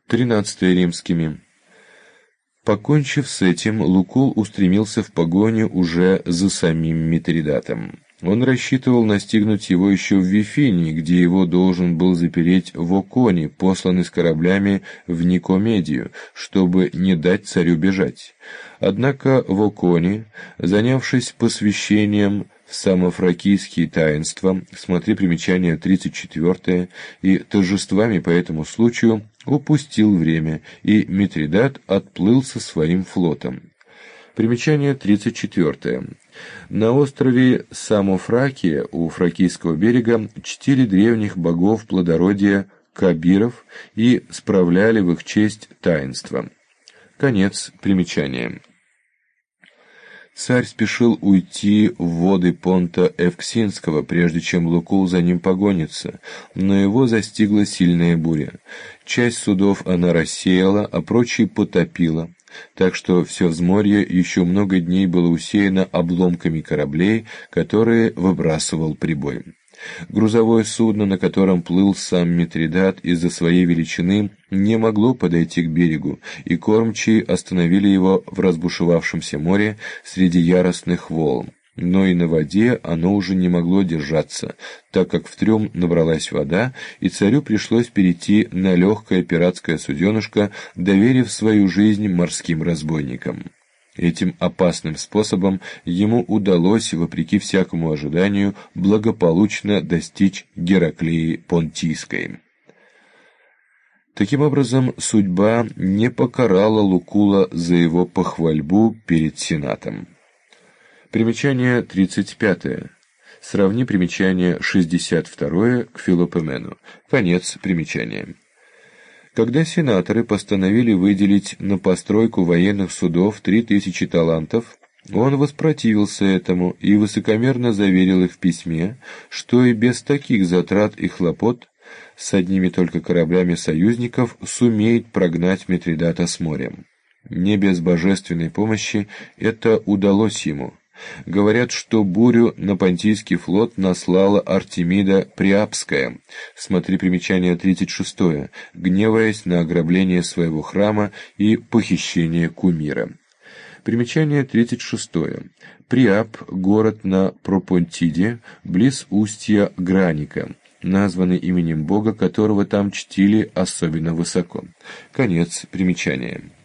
13 римскими. Покончив с этим, Лукул устремился в погоню уже за самим Митридатом. Он рассчитывал настигнуть его еще в Вифинии, где его должен был запереть Вокони, посланный с кораблями в Никомедию, чтобы не дать царю бежать. Однако Вокони, занявшись посвящением в самофракийские таинства, смотри примечание 34, и торжествами по этому случаю, упустил время, и Митридат отплыл со своим флотом. Примечание 34. На острове Самофракия у Фракийского берега чтили древних богов плодородия Кабиров и справляли в их честь таинства. Конец примечания. Царь спешил уйти в воды понта Эвксинского, прежде чем Лукул за ним погонится, но его застигла сильная буря. Часть судов она рассеяла, а прочие потопила, так что все взморье еще много дней было усеяно обломками кораблей, которые выбрасывал прибой. Грузовое судно, на котором плыл сам Митридат, из-за своей величины не могло подойти к берегу, и кормчие остановили его в разбушевавшемся море среди яростных волн. Но и на воде оно уже не могло держаться, так как в трюм набралась вода, и царю пришлось перейти на легкое пиратское суденышко, доверив свою жизнь морским разбойникам. Этим опасным способом ему удалось, вопреки всякому ожиданию, благополучно достичь Гераклеи Понтийской. Таким образом, судьба не покарала Лукула за его похвальбу перед Сенатом. Примечание 35. Сравни примечание 62 к Филопомену. Конец примечания. Когда сенаторы постановили выделить на постройку военных судов 3000 талантов, он воспротивился этому и высокомерно заверил их в письме, что и без таких затрат и хлопот с одними только кораблями союзников сумеет прогнать Митридата с морем. Не без божественной помощи это удалось ему. Говорят, что бурю на Понтийский флот наслала Артемида Приапская, смотри примечание 36, гневаясь на ограбление своего храма и похищение кумира. Примечание 36. Приап – город на Пропонтиде, близ устья Граника, названный именем бога, которого там чтили особенно высоко. Конец примечания.